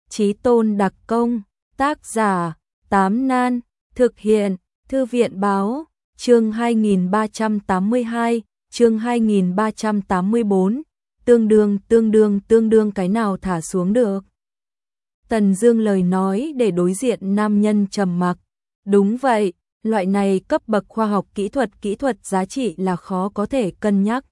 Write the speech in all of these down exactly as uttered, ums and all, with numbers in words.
Chí tôn đặc công, tác giả, Tám Nan, thực hiện, Thư viện báo, chương hai nghìn ba trăm tám mươi hai, chương hai nghìn ba trăm tám mươi bốn, tương đương tương đương tương đương cái nào thả xuống được. Tần Dương lời nói để đối diện nam nhân trầm mặc. Đúng vậy, loại này cấp bậc khoa học kỹ thuật kỹ thuật giá trị là khó có thể cân nhắc.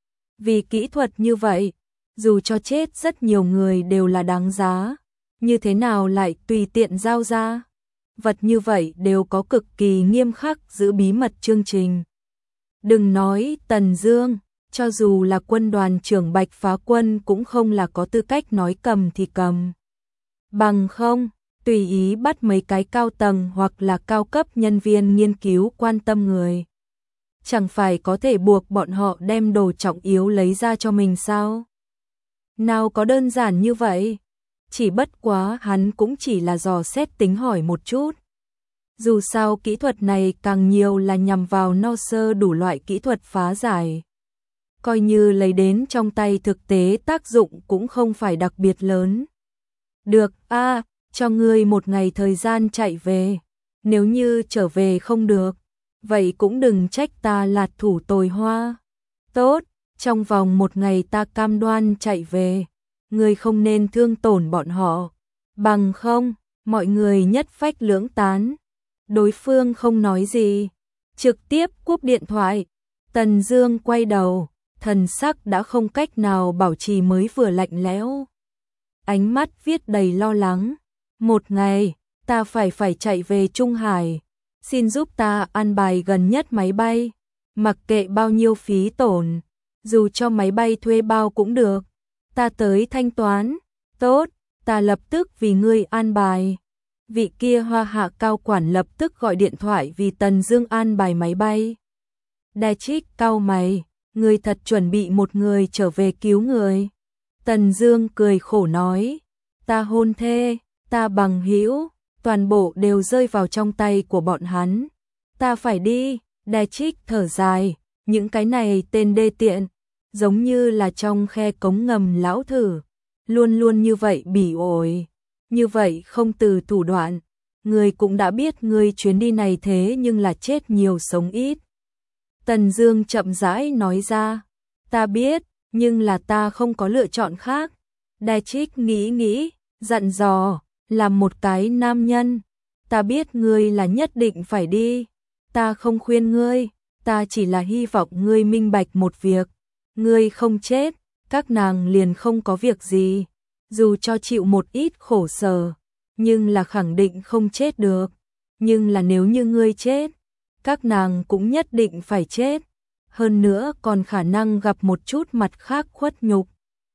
Vì kỹ thuật như vậy, dù cho chết rất nhiều người đều là đáng giá, như thế nào lại tùy tiện giao ra. Vật như vậy đều có cực kỳ nghiêm khắc giữ bí mật chương trình. Đừng nói Tần Dương, cho dù là quân đoàn trưởng Bạch Phá Quân cũng không là có tư cách nói cầm thì cầm. Bằng không, tùy ý bắt mấy cái cao tầng hoặc là cao cấp nhân viên nghiên cứu quan tâm người. Chẳng phải có thể buộc bọn họ đem đồ trọng yếu lấy ra cho mình sao? Nào có đơn giản như vậy? Chỉ bất quá hắn cũng chỉ là dò xét tính hỏi một chút. Dù sao kỹ thuật này càng nhiều là nhằm vào no sơ đủ loại kỹ thuật phá giải. Coi như lấy đến trong tay thực tế tác dụng cũng không phải đặc biệt lớn. Được, a, à, cho ngươi một ngày thời gian chạy về. Nếu như trở về không được, vậy cũng đừng trách ta lạt thủ tồi hoa. Tốt, trong vòng một ngày ta cam đoan chạy về. Ngươi không nên thương tổn bọn họ. Bằng không, mọi người nhất phách lưỡng tán. Đối phương không nói gì, trực tiếp cúp điện thoại. Tần Dương quay đầu, thần sắc đã không cách nào bảo trì mới vừa lạnh lẽo. Ánh mắt viết đầy lo lắng. Một ngày, ta phải phải chạy về Trung Hải. Xin giúp ta an bài gần nhất máy bay. Mặc kệ bao nhiêu phí tổn, dù cho máy bay thuê bao cũng được. Ta tới thanh toán. Tốt, ta lập tức vì ngươi an bài. Vị kia Hoa Hạ cao quản lập tức gọi điện thoại vì Tần Dương an bài máy bay. Đe Trích cau mày, ngươi thật chuẩn bị một người trở về cứu người. Tần Dương cười khổ nói, ta hôn thê, ta bằng hữu, toàn bộ đều rơi vào trong tay của bọn hắn. Ta phải đi. Đe Trích thở dài, những cái này tên đê tiện, giống như là trong khe cống ngầm lão thử, luôn luôn như vậy bỉ ổi, như vậy không từ thủ đoạn. Ngươi cũng đã biết ngươi chuyến đi này thế nhưng là chết nhiều sống ít. Tần Dương chậm rãi nói ra, ta biết, nhưng là ta không có lựa chọn khác. Đe Trích nghĩ nghĩ, dặn dò, làm một cái nam nhân, ta biết ngươi là nhất định phải đi. Ta không khuyên ngươi, ta chỉ là hy vọng ngươi minh bạch một việc. Ngươi không chết, các nàng liền không có việc gì. Dù cho chịu một ít khổ sở, nhưng là khẳng định không chết được. Nhưng là nếu như ngươi chết, các nàng cũng nhất định phải chết. Hơn nữa còn khả năng gặp một chút mặt khác khuất nhục.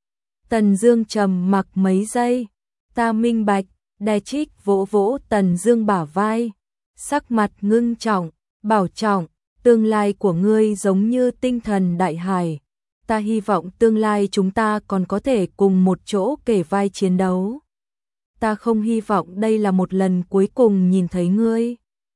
Tần Dương trầm mặc mấy giây. Ta minh bạch. Đe Trích vỗ vỗ Tần Dương bả vai, sắc mặt ngưng trọng, bảo trọng, tương lai của ngươi giống như tinh thần đại hải. Ta hy vọng tương lai chúng ta còn có thể cùng một chỗ kề vai chiến đấu. Ta không hy vọng đây là một lần cuối cùng nhìn thấy ngươi.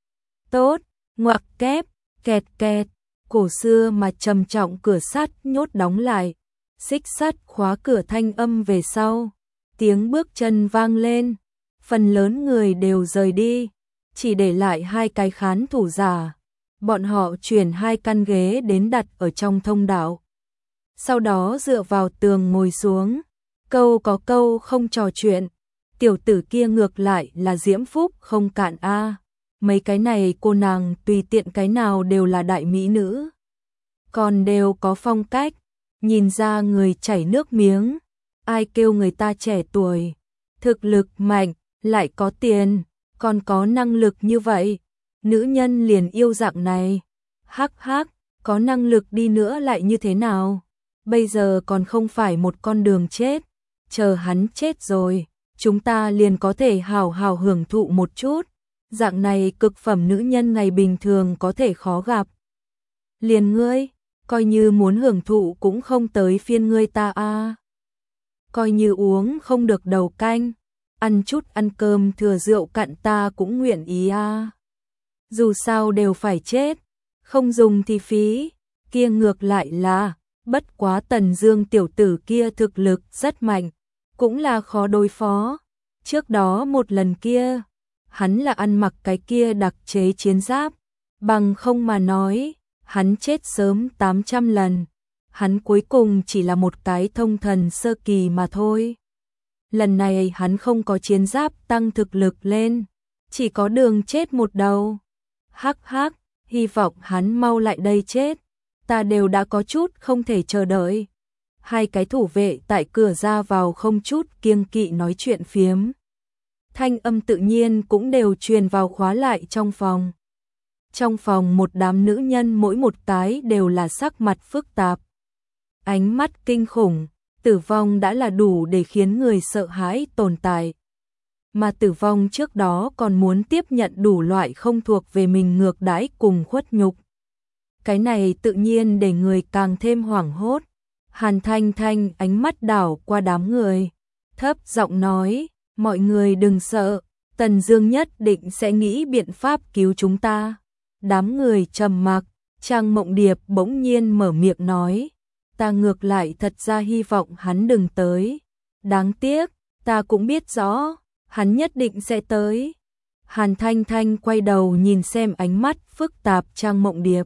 Tốt, ngoặc kép, kẹt kẹt, cổ xưa mà trầm trọng cửa sắt nhốt đóng lại, xích sắt khóa cửa thanh âm về sau, tiếng bước chân vang lên, phần lớn người đều rời đi, chỉ để lại hai cái khán thủ giả. Bọn họ chuyển hai căn ghế đến đặt ở trong thông đạo. Sau đó dựa vào tường ngồi xuống, câu có câu không trò chuyện. Tiểu tử kia ngược lại là diễm phúc không cạn a. À. Mấy cái này cô nàng tùy tiện cái nào đều là đại mỹ nữ, còn đều có phong cách, nhìn ra người chảy nước miếng. Ai kêu người ta trẻ tuổi, thực lực mạnh, lại có tiền, còn có năng lực như vậy. Nữ nhân liền yêu dạng này. Hắc hắc, có năng lực đi nữa lại như thế nào? Bây giờ còn không phải một con đường chết. Chờ hắn chết rồi, chúng ta liền có thể hào hào hưởng thụ một chút. Dạng này cực phẩm nữ nhân ngày bình thường có thể khó gặp. Liền ngươi, coi như muốn hưởng thụ cũng không tới phiên ngươi ta a. À. Coi như uống không được đầu canh, ăn chút ăn cơm thừa rượu cặn ta cũng nguyện ý a. À. Dù sao đều phải chết, không dùng thì phí. Kia ngược lại là, bất quá Tần Dương tiểu tử kia thực lực rất mạnh, cũng là khó đối phó. Trước đó một lần kia, hắn là ăn mặc cái kia đặc chế chiến giáp, bằng không mà nói, hắn chết sớm tám trăm lần. Hắn cuối cùng chỉ là một cái thông thần sơ kỳ mà thôi. Lần này hắn không có chiến giáp tăng thực lực lên, chỉ có đường chết một đầu. Hắc hắc, hy vọng hắn mau lại đây chết, ta đều đã có chút không thể chờ đợi. Hai cái thủ vệ tại cửa ra vào không chút kiêng kỵ nói chuyện phiếm. Thanh âm tự nhiên cũng đều truyền vào khóa lại trong phòng. Trong phòng một đám nữ nhân mỗi một cái đều là sắc mặt phức tạp. Ánh mắt kinh khủng, tử vong đã là đủ để khiến người sợ hãi tồn tại. Mà tử vong trước đó còn muốn tiếp nhận đủ loại không thuộc về mình ngược đãi cùng khuất nhục. Cái này tự nhiên để người càng thêm hoảng hốt. Hàn Thanh Thanh ánh mắt đảo qua đám người, thấp giọng nói, mọi người đừng sợ, Tần Dương nhất định sẽ nghĩ biện pháp cứu chúng ta. Đám người trầm mặc, Trang Mộng Điệp bỗng nhiên mở miệng nói, ta ngược lại thật ra hy vọng hắn đừng tới. Đáng tiếc, ta cũng biết rõ, hắn nhất định sẽ tới. Hàn Thanh Thanh quay đầu nhìn xem ánh mắt phức tạp Trang Mộng Điệp.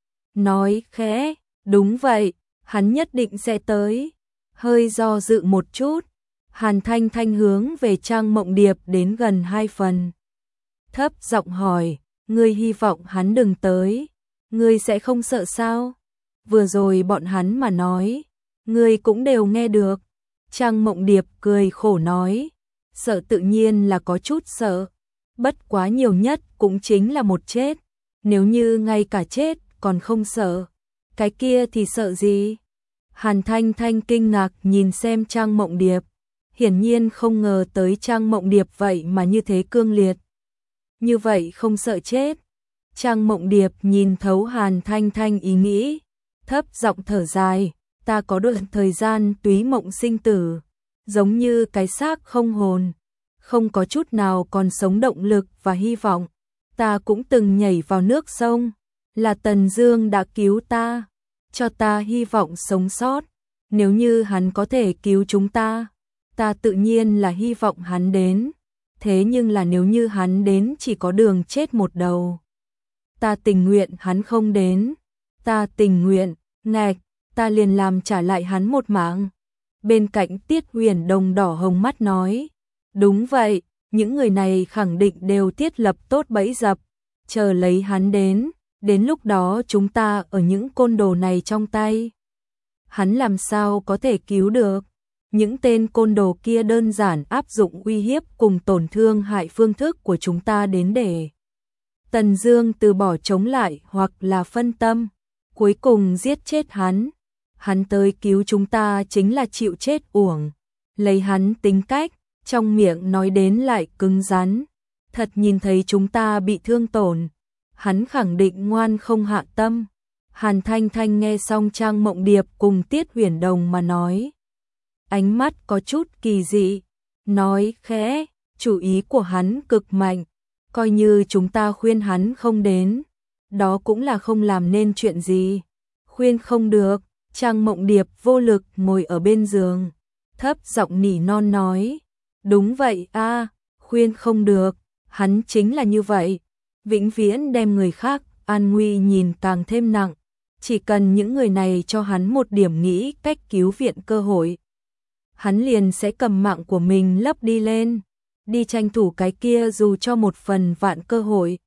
Nói khẽ, đúng vậy, hắn nhất định sẽ tới. Hơi do dự một chút, Hàn Thanh Thanh hướng về Trang Mộng Điệp đến gần hai phần. Thấp giọng hỏi, ngươi hy vọng hắn đừng tới, ngươi sẽ không sợ sao? Vừa rồi bọn hắn mà nói, ngươi cũng đều nghe được. Trang Mộng Điệp cười khổ nói, sợ tự nhiên là có chút sợ, bất quá nhiều nhất cũng chính là một chết, nếu như ngay cả chết còn không sợ, cái kia thì sợ gì? Hàn Thanh Thanh kinh ngạc nhìn xem Trang Mộng Điệp, hiển nhiên không ngờ tới Trang Mộng Điệp vậy mà như thế cương liệt. Như vậy không sợ chết. Trang Mộng Điệp nhìn thấu Hàn Thanh Thanh ý nghĩ, thấp giọng thở dài, ta có đoạn thời gian túy mộng sinh tử, giống như cái xác không hồn, không có chút nào còn sống động lực và hy vọng. Ta cũng từng nhảy vào nước sông, là Tần Dương đã cứu ta, cho ta hy vọng sống sót. Nếu như hắn có thể cứu chúng ta, ta tự nhiên là hy vọng hắn đến. Thế nhưng là nếu như hắn đến chỉ có đường chết một đầu, ta tình nguyện hắn không đến. Ta tình nguyện, ngạch, ta liền làm trả lại hắn một mạng. Bên cạnh Tiết Huyền Đồng đỏ hồng mắt nói, đúng vậy, những người này khẳng định đều thiết lập tốt bẫy dập, chờ lấy hắn đến, đến lúc đó chúng ta ở những côn đồ này trong tay. Hắn làm sao có thể cứu được? Những tên côn đồ kia đơn giản áp dụng uy hiếp cùng tổn thương hại phương thức của chúng ta đến để Tần Dương từ bỏ chống lại hoặc là phân tâm, cuối cùng giết chết hắn. Hắn tới cứu chúng ta chính là chịu chết uổng. Lấy hắn tính cách, trong miệng nói đến lại cứng rắn, thật nhìn thấy chúng ta bị thương tổn, hắn khẳng định ngoan không hạ tâm. Hàn Thanh Thanh nghe xong Trang Mộng Điệp cùng Tiết Huyền Đồng mà nói, ánh mắt có chút kỳ dị, nói khẽ, chủ ý của hắn cực mạnh, coi như chúng ta khuyên hắn không đến, đó cũng là không làm nên chuyện gì. Khuyên không được. Trang Mộng Điệp vô lực ngồi ở bên giường, thấp giọng nỉ non nói, đúng vậy a, khuyên không được, hắn chính là như vậy, vĩnh viễn đem người khác an nguy nhìn càng thêm nặng, chỉ cần những người này cho hắn một điểm nghĩ cách cứu viện cơ hội, hắn liền sẽ cầm mạng của mình lấp đi lên, đi tranh thủ cái kia dù cho một phần vạn cơ hội.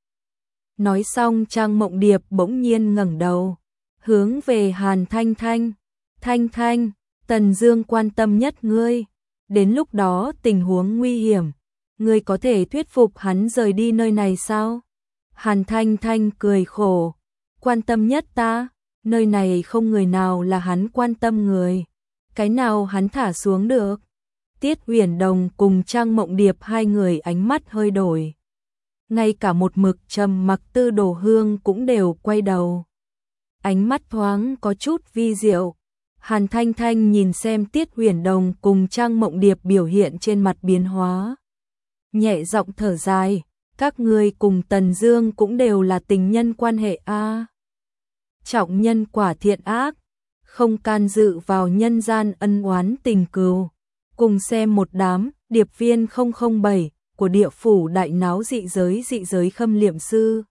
Nói xong Trang Mộng Điệp bỗng nhiên ngẩng đầu, hướng về Hàn Thanh Thanh, Thanh Thanh, Tần Dương quan tâm nhất ngươi, đến lúc đó tình huống nguy hiểm, ngươi có thể thuyết phục hắn rời đi nơi này sao? Hàn Thanh Thanh cười khổ, quan tâm nhất ta, nơi này không người nào là hắn quan tâm người, cái nào hắn thả xuống được. Tiết Huyền Đồng cùng Trang Mộng Điệp hai người ánh mắt hơi đổi, ngay cả một mực trầm mặc Tư Đồ Hương cũng đều quay đầu, ánh mắt thoáng có chút vi diệu. Hàn Thanh Thanh nhìn xem Tiết Huyền Đồng cùng Trang Mộng Điệp biểu hiện trên mặt biến hóa, nhẹ giọng thở dài, các ngươi cùng Tần Dương cũng đều là tình nhân quan hệ a. Trọng nhân quả thiện ác, không can dự vào nhân gian ân oán tình cừu, cùng xem một đám điệp viên không không bảy của địa phủ đại náo dị giới dị giới khâm liệm sư.